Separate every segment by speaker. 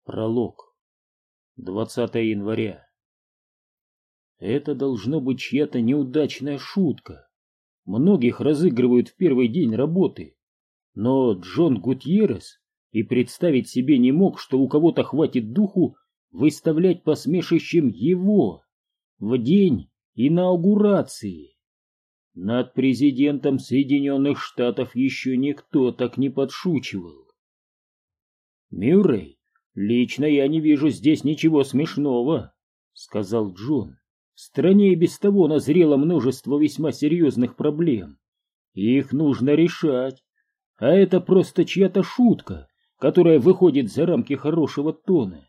Speaker 1: Пролог. 20 января. Это должно быть чья-то неудачная шутка. Многих разыгрывают в первый день работы. Но Джон Гутьеррес и представить себе не мог, что у кого-то хватит духу выставлять посмешищем его в день инаугурации. Над президентом Соединенных Штатов еще никто так не подшучивал. «Мюррей, лично я не вижу здесь ничего смешного», — сказал Джон. «В стране и без того назрело множество весьма серьезных проблем. Их нужно решать. А это просто чья-то шутка, которая выходит за рамки хорошего тона».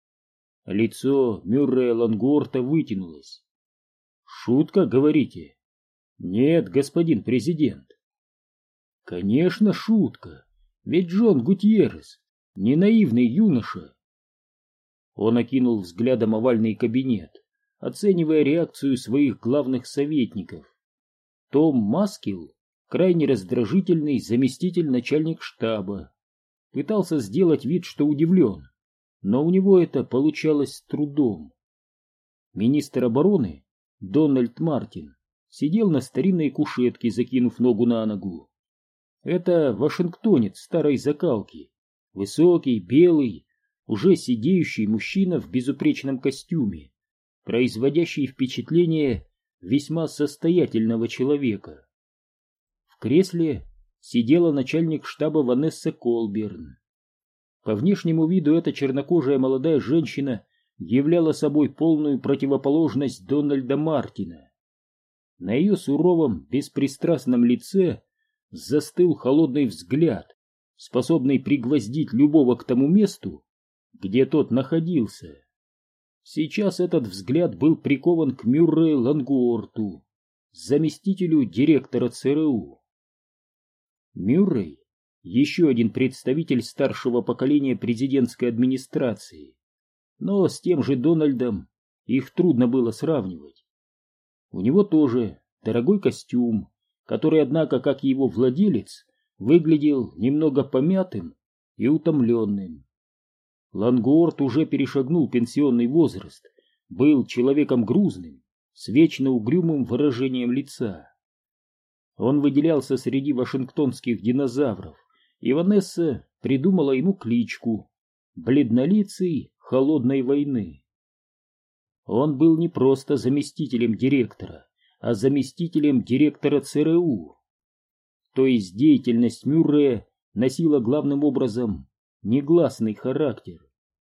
Speaker 1: Лицо Мюррея Лангуорта вытянулось. «Шутка, говорите?» «Нет, господин президент». «Конечно, шутка. Ведь Джон Гутьеррес не наивный юноша». Он окинул взглядом овальный кабинет, оценивая реакцию своих главных советников. Том Маскилл, крайне раздражительный заместитель начальник штаба, пытался сделать вид, что удивлен, но у него это получалось с трудом. Министр обороны Дональд Мартин сидел на старинной кушетке, закинув ногу на ногу. Это вашингтонец старой закалки, высокий, белый, уже сидеющий мужчина в безупречном костюме, производящий впечатление весьма состоятельного человека. В кресле сидела начальник штаба Ванесса Колберн. По внешнему виду эта чернокожая молодая женщина являла собой полную противоположность Дональда Мартина. На ее суровом, беспристрастном лице застыл холодный взгляд, способный пригвоздить любого к тому месту, где тот находился. Сейчас этот взгляд был прикован к Мюррею Лангуорту, заместителю директора ЦРУ. Мюррей — еще один представитель старшего поколения президентской администрации, но с тем же Дональдом их трудно было сравнивать. У него тоже дорогой костюм, который, однако, как и его владелец, выглядел немного помятым и утомленным. Лангуорт уже перешагнул пенсионный возраст, был человеком грузным, с вечно угрюмым выражением лица. Он выделялся среди вашингтонских динозавров, и Ванесса придумала ему кличку «Бледнолицый холодной войны». Он был не просто заместителем директора, а заместителем директора ЦРУ. То есть деятельность Мюррея носила главным образом негласный характер.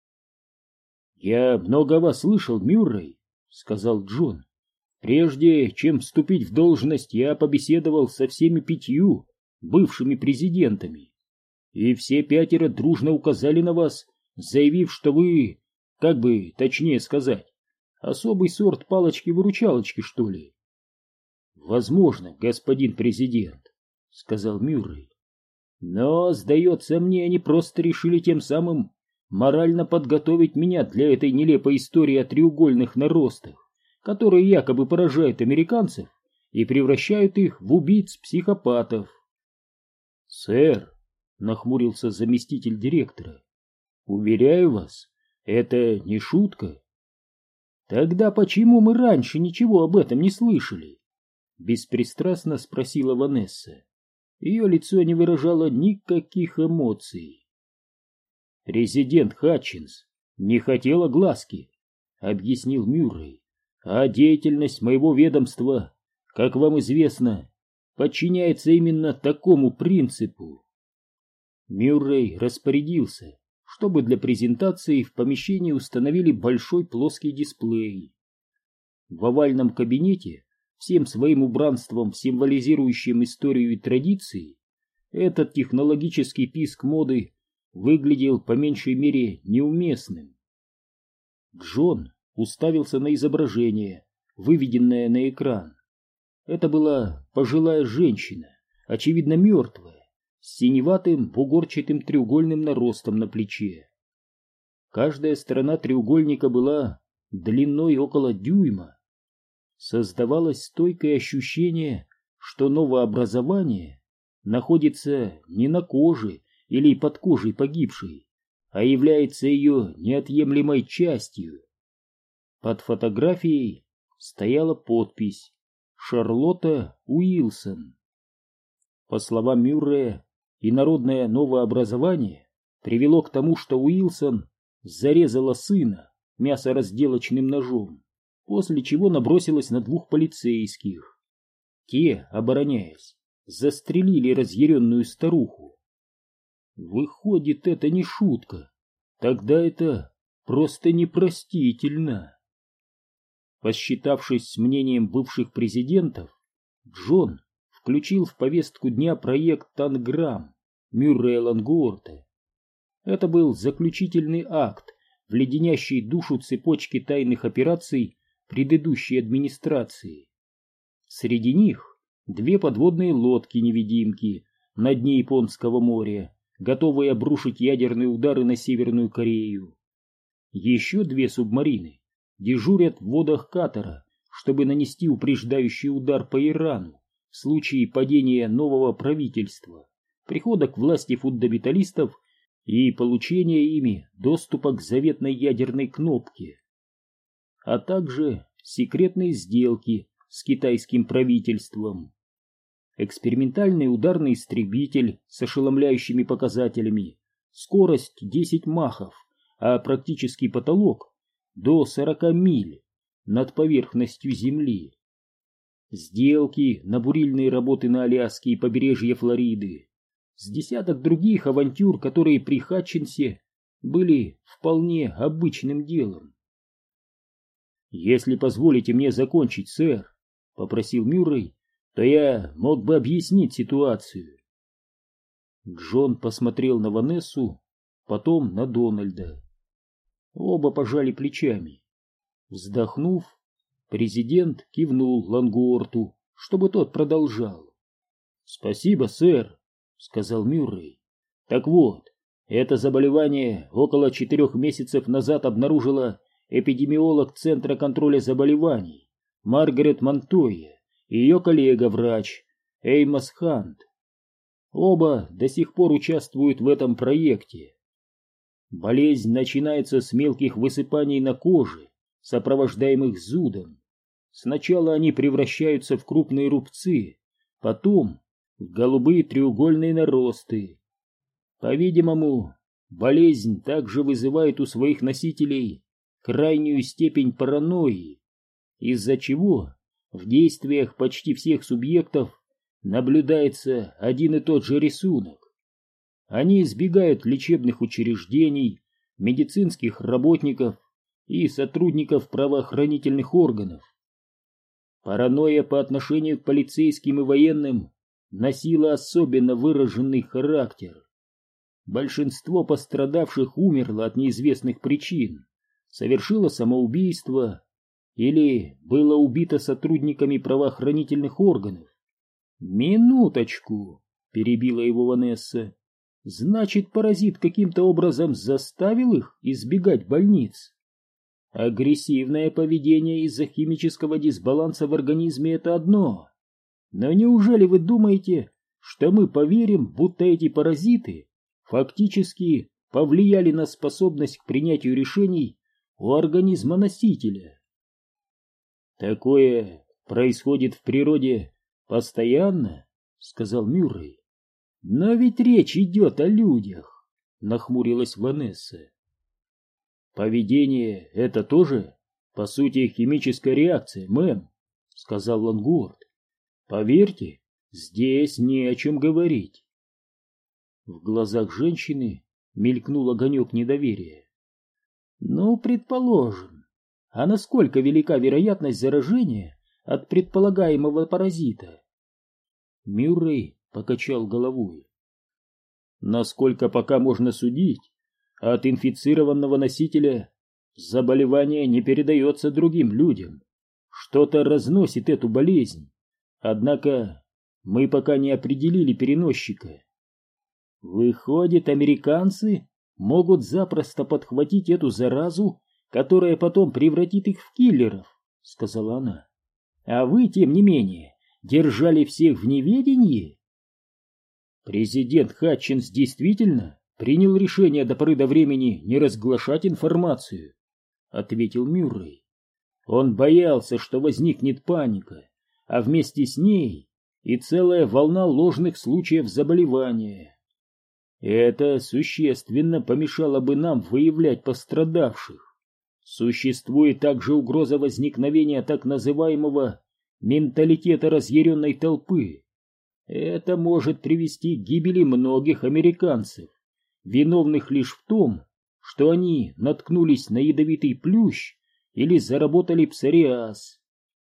Speaker 1: «Я много о вас слышал, Мюррей», — сказал Джон. «Прежде чем вступить в должность, я побеседовал со всеми 5 бывшими президентами, и все 5 дружно указали на вас, заявив, что вы, как бы точнее сказать, особый сорт палочки-выручалочки, что ли». «Возможно, господин президент», — сказал Мюррей. «Но, сдается мне, они просто решили тем самым морально подготовить меня для этой нелепой истории о треугольных наростах, которые якобы поражают американцев и превращают их в убийц-психопатов». «Сэр», — нахмурился заместитель директора, — «уверяю вас, это не шутка». «Тогда почему мы раньше ничего об этом не слышали?» — беспристрастно спросила Ванесса. Ее лицо не выражало никаких эмоций. «Президент Хатчинс не хотел огласки», — объяснил Мюррей, «а деятельность моего ведомства, как вам известно, подчиняется именно такому принципу». Мюррей распорядился, чтобы для презентации в помещении установили большой плоский дисплей. В овальном кабинете, всем своим убранством, символизирующим историю и традиции, этот технологический писк моды выглядел по меньшей мере неуместным. Джон уставился на изображение, выведенное на экран. Это была пожилая женщина, очевидно мертвая, с синеватым бугорчатым треугольным наростом на плече. Каждая сторона треугольника была длиной около дюйма. Создавалось стойкое ощущение, что новообразование находится не на коже или под кожей погибшей, а является ее неотъемлемой частью. Под фотографией стояла подпись «Шарлотта Уилсон». По словам Мюррея, инородное новообразование привело к тому, что Уилсон зарезала сына мясоразделочным ножом, после чего набросилась на двух полицейских. Те, обороняясь, застрелили разъяренную старуху. Выходит, это не шутка. Тогда это просто непростительно. Посчитавшись с мнением бывших президентов, Джон включил в повестку дня проект «Танграм» Мюррея Лангуорта. Это был заключительный акт в леденящей душу цепочки тайных операций предыдущей администрации. Среди них 2 подводные лодки-невидимки на дне Японского моря, готовые обрушить ядерные удары на Северную Корею. Еще 2 субмарины дежурят в водах Катара, чтобы нанести упреждающий удар по Ирану в случае падения нового правительства, прихода к власти фундаменталистов и получения ими доступа к заветной ядерной кнопке, а также секретные сделки с китайским правительством. Экспериментальный ударный истребитель с ошеломляющими показателями, скорость 10 махов, а практический потолок до 40 миль над поверхностью Земли. Сделки на бурильные работы на Аляске и побережье Флориды, с десяток других авантюр, которые при Хатчинсе были вполне обычным делом. «Если позволите мне закончить, сэр», — попросил Мюррей, — «то я мог бы объяснить ситуацию». Джон посмотрел на Ванессу, потом на Дональда. Оба пожали плечами. Вздохнув, президент кивнул Лангуорту, чтобы тот продолжал. «Спасибо, сэр», — сказал Мюррей. «Так вот, это заболевание около 4 месяцев назад обнаружила эпидемиолог Центра контроля заболеваний Маргарет Монтойя и ее коллега-врач Эймос Хант. Оба до сих пор участвуют в этом проекте. Болезнь начинается с мелких высыпаний на коже, сопровождаемых зудом. Сначала они превращаются в крупные рубцы, потом в голубые треугольные наросты. По-видимому, болезнь также вызывает у своих носителей крайнюю степень паранойи, из-за чего в действиях почти всех субъектов наблюдается один и тот же рисунок. Они избегают лечебных учреждений, медицинских работников и сотрудников правоохранительных органов. Паранойя по отношению к полицейским и военным носила особенно выраженный характер. Большинство пострадавших умерло от неизвестных причин, совершило самоубийство или было убито сотрудниками правоохранительных органов. «Минуточку», — перебила его Ванесса. «Значит, паразит каким-то образом заставил их избегать больниц? Агрессивное поведение из-за химического дисбаланса в организме — это одно. Но неужели вы думаете, что мы поверим, будто эти паразиты фактически повлияли на способность к принятию решений у организма носителя? Такое происходит в природе постоянно, — сказал Мюррей. Но ведь речь идет о людях, — нахмурилась Ванесса. Поведение — это тоже, по сути, химическая реакция, мэм, — сказал Лангуорт. Поверьте, здесь не о чем говорить. В глазах женщины мелькнул огонек недоверия. Ну, предположим. А насколько велика вероятность заражения от предполагаемого паразита? Мюррей покачал головой. Насколько пока можно судить, от инфицированного носителя заболевание не передается другим людям. Что-то разносит эту болезнь. Однако мы пока не определили переносчика. Выходит, американцы могут запросто подхватить эту заразу, которая потом превратит их в киллеров, — сказала она. А вы, тем не менее, держали всех в неведении? Президент Хатчинс действительно принял решение до поры до времени не разглашать информацию, — ответил Мюррей. Он боялся, что возникнет паника, а вместе с ней и целая волна ложных случаев заболевания. Это существенно помешало бы нам выявлять пострадавших. Существует также угроза возникновения так называемого менталитета разъяренной толпы. Это может привести к гибели многих американцев, виновных лишь в том, что они наткнулись на ядовитый плющ или заработали псориаз.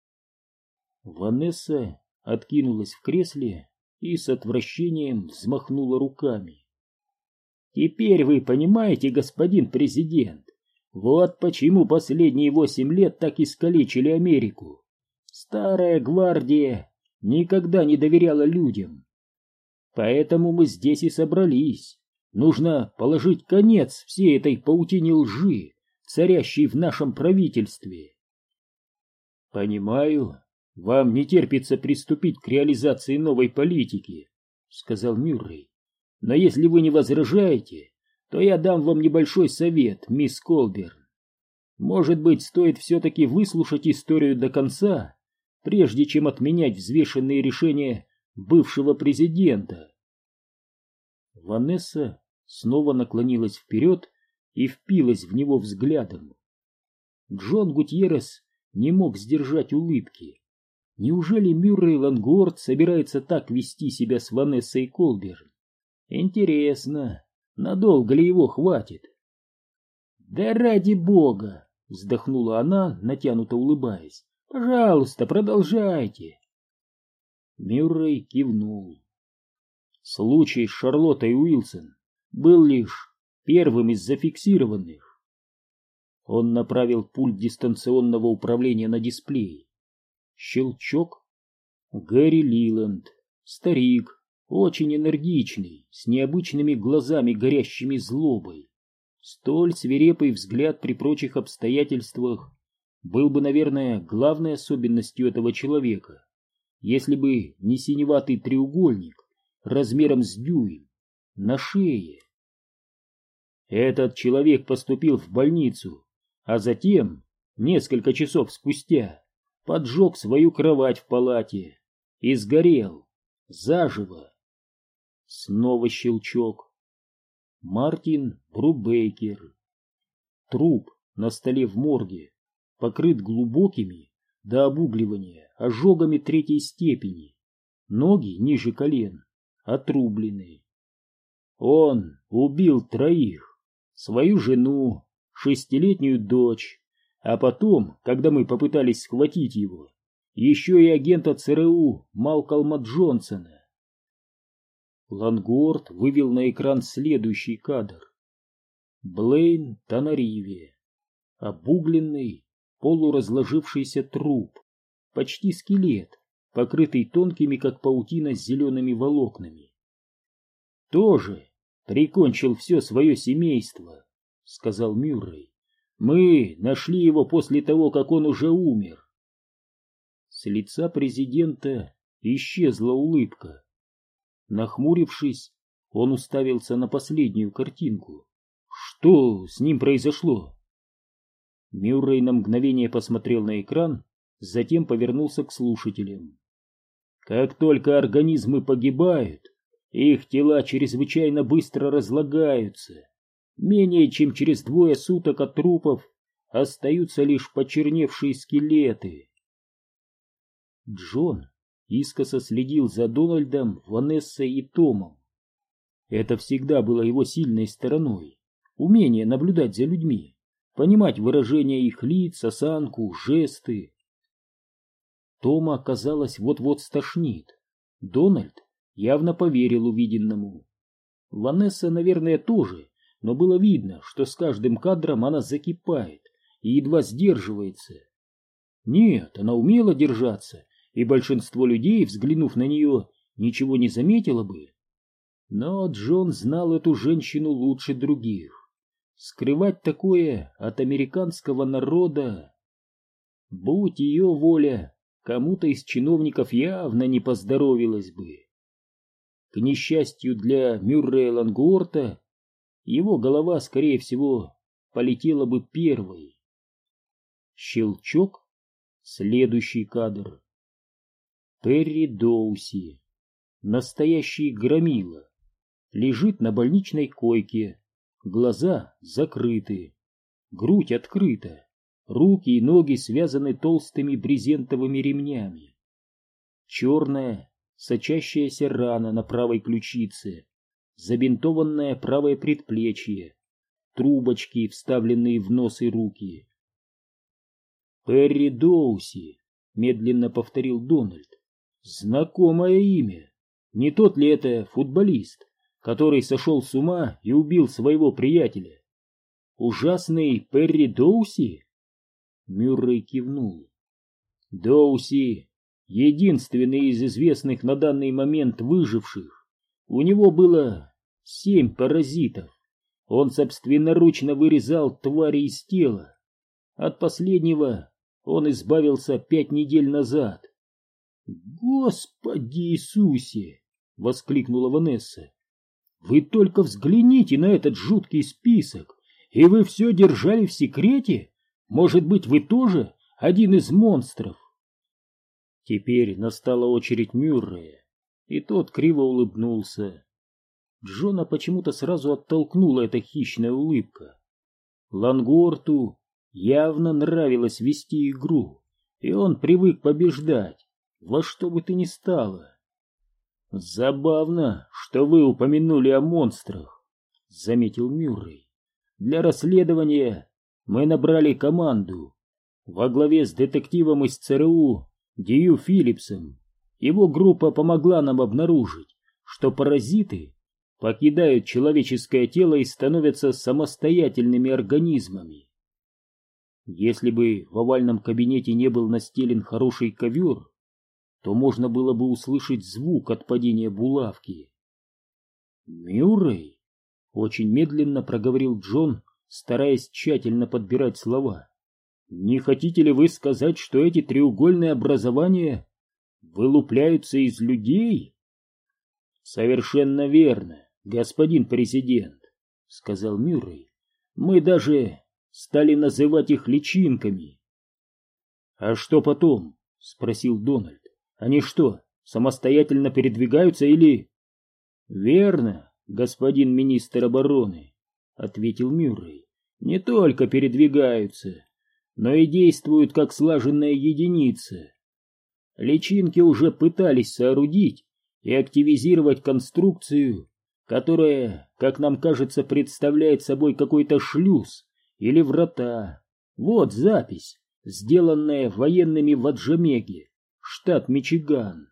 Speaker 1: Ванесса откинулась в кресле и с отвращением взмахнула руками. Теперь вы понимаете, господин президент, вот почему последние 8 лет так искалечили Америку. Старая гвардия никогда не доверяла людям. Поэтому мы здесь и собрались. Нужно положить конец всей этой паутине лжи, царящей в нашем правительстве. Понимаю, вам не терпится приступить к реализации новой политики, сказал Мюррей. Но если вы не возражаете, то я дам вам небольшой совет, мисс Колберн. Может быть, стоит все-таки выслушать историю до конца, прежде чем отменять взвешенные решения бывшего президента. Ванесса снова наклонилась вперед и впилась в него взглядом. Джон Гутьеррес не мог сдержать улыбки. Неужели Мюррей Лангуорт собирается так вести себя с Ванессой Колберн? Интересно, надолго ли его хватит? Да ради бога, вздохнула она, натянуто улыбаясь. Пожалуйста, продолжайте. Мюррей кивнул. Случай с Шарлоттой Уилсон был лишь первым из зафиксированных. Он направил пульт дистанционного управления на дисплей. Щелчок. Гэри Лиланд, старик, очень энергичный, с необычными глазами, горящими злобой. Столь свирепый взгляд при прочих обстоятельствах был бы, наверное, главной особенностью этого человека, если бы не синеватый треугольник размером с дюйм на шее. Этот человек поступил в больницу, а затем, несколько часов спустя, поджег свою кровать в палате и сгорел заживо. Снова щелчок. Мартин Брубейкер. Труп на столе в морге покрыт глубокими до обугливания ожогами 3-й степени. Ноги ниже колен отрублены. Он убил 3: свою жену, 6-летнюю дочь, а потом, когда мы попытались схватить его, еще и агента ЦРУ Малкольма Джонсона. Лангуорт вывел на экран следующий кадр. Блейн Танариве. Обугленный, полуразложившийся труп, почти скелет, покрытый тонкими, как паутина, зелеными волокнами. Тоже прикончил все свое семейство, сказал Мюррей. Мы нашли его после того, как он уже умер. С лица президента исчезла улыбка. Нахмурившись, он уставился на последнюю картинку. Что с ним произошло? Мюррей на мгновение посмотрел на экран, затем повернулся к слушателям. Как только организмы погибают, их тела чрезвычайно быстро разлагаются. Менее чем через 2 суток от трупов остаются лишь почерневшие скелеты. Джон искоса следил за Дональдом, Ванессой и Томом. Это всегда было его сильной стороной — умение наблюдать за людьми, понимать выражения их лиц, осанку, жесты. Тома, казалось, вот-вот стошнит. Дональд явно поверил увиденному. Ванесса, наверное, тоже, но было видно, что с каждым кадром она закипает и едва сдерживается. Нет, она умела держаться, и большинство людей, взглянув на нее, ничего не заметило бы. Но Джон знал эту женщину лучше других. Скрывать такое от американского народа... Будь ее воля, кому-то из чиновников явно не поздоровилось бы. К несчастью для Мюррея Лангуорта, его голова, скорее всего, полетела бы первой. Щелчок. Следующий кадр. Перри Доуси, настоящий громила, лежит на больничной койке, глаза закрыты, грудь открыта, руки и ноги связаны толстыми брезентовыми ремнями. Черная, сочащаяся рана на правой ключице, забинтованное правое предплечье, трубочки, вставленные в нос и руки. «Перри Доуси», — медленно повторил Дональд. «Знакомое имя. Не тот ли это футболист, который сошел с ума и убил своего приятеля? Ужасный Перри Доуси?» Мюррей кивнул. «Доуси — единственный из известных на данный момент выживших. У него было 7 паразитов. Он собственноручно вырезал твари из тела. От последнего он избавился 5 недель назад». «Господи Иисусе!» — воскликнула Ванесса. «Вы только взгляните на этот жуткий список, и вы все держали в секрете? Может быть, вы тоже один из монстров?» Теперь настала очередь Мюррея, и тот криво улыбнулся. Джона почему-то сразу оттолкнула эта хищная улыбка. Лангорту явно нравилось вести игру, и он привык побеждать, во что бы то ни стало. «Забавно, что вы упомянули о монстрах», — заметил Мюррей. «Для расследования мы набрали команду во главе с детективом из ЦРУ Дью Филлипсом. Его группа помогла нам обнаружить, что паразиты покидают человеческое тело и становятся самостоятельными организмами. Если бы в овальном кабинете не был настелен хороший ковер, то можно было бы услышать звук от падения булавки». «Мюррей?» — очень медленно проговорил Джон, стараясь тщательно подбирать слова. «Не хотите ли вы сказать, что эти треугольные образования вылупляются из людей?» «Совершенно верно, господин президент», — сказал Мюррей. «Мы даже стали называть их личинками». «А что потом?» — спросил Дональд. «Они что, самостоятельно передвигаются или...» «Верно, господин министр обороны», — ответил Мюррей. «Не только передвигаются, но и действуют как слаженная единица. Личинки уже пытались соорудить и активизировать конструкцию, которая, как нам кажется, представляет собой какой-то шлюз или врата. Вот запись, сделанная военными в Аджамеге, штат Мичиган».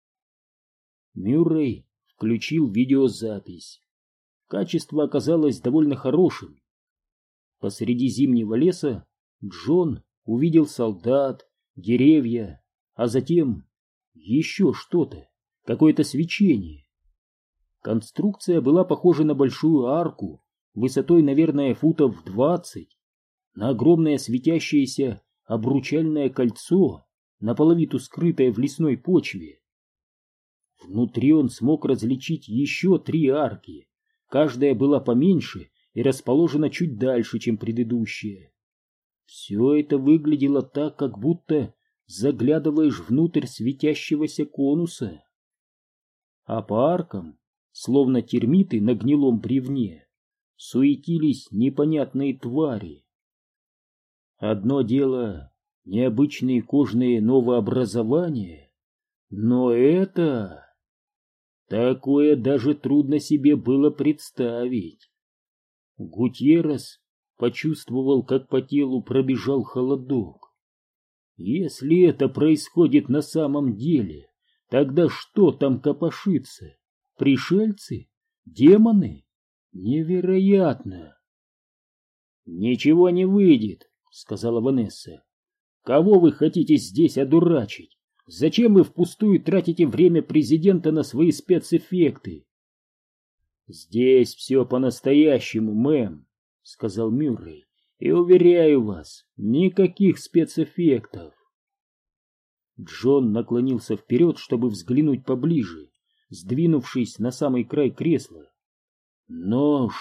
Speaker 1: Мюррей включил видеозапись. Качество оказалось довольно хорошим. Посреди зимнего леса Джон увидел солдат, деревья, а затем еще что-то, какое-то свечение. Конструкция была похожа на большую арку, высотой, наверное, футов 20, на огромное светящееся обручальное кольцо, наполовину скрытое в лесной почве. Внутри он смог различить еще 3 арки, каждая была поменьше и расположена чуть дальше, чем предыдущая. Все это выглядело так, как будто заглядываешь внутрь светящегося конуса. А по аркам, словно термиты на гнилом бревне, суетились непонятные твари. Одно дело — необычные кожные новообразования, но это... Такое даже трудно себе было представить. Гутьеррес почувствовал, как по телу пробежал холодок. Если это происходит на самом деле, тогда что там копошится? Пришельцы? Демоны? Невероятно! «Ничего не выйдет», — сказала Ванесса. «Кого вы хотите здесь одурачить? Зачем вы впустую тратите время президента на свои спецэффекты?» «Здесь все по-настоящему, мэм», — сказал Мюррей. «И уверяю вас, никаких спецэффектов». Джон наклонился вперед, чтобы взглянуть поближе, сдвинувшись на самый край кресла. «Но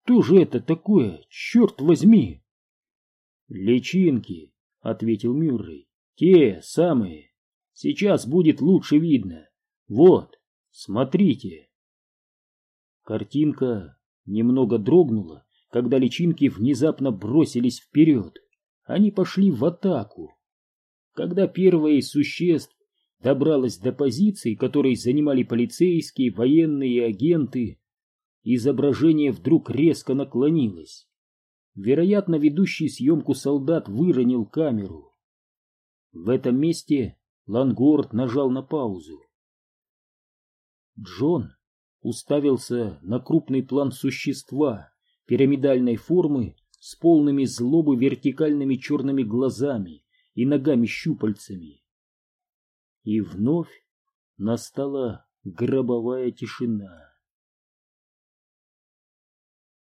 Speaker 1: Что же это такое, черт возьми? Личинки, ответил Мюррей. Те самые. Сейчас будет лучше видно. Вот, смотрите. Картинка немного дрогнула, когда личинки внезапно бросились вперед. Они пошли в атаку. Когда первое из существ добралось до позиций, которые занимали полицейские, военные и агенты, изображение вдруг резко наклонилось. Вероятно, ведущий съемку солдат выронил камеру. В этом месте Лангорд нажал на паузу. Джон уставился на крупный план существа пирамидальной формы с полными злобы вертикальными черными глазами и ногами-щупальцами. И вновь настала гробовая тишина.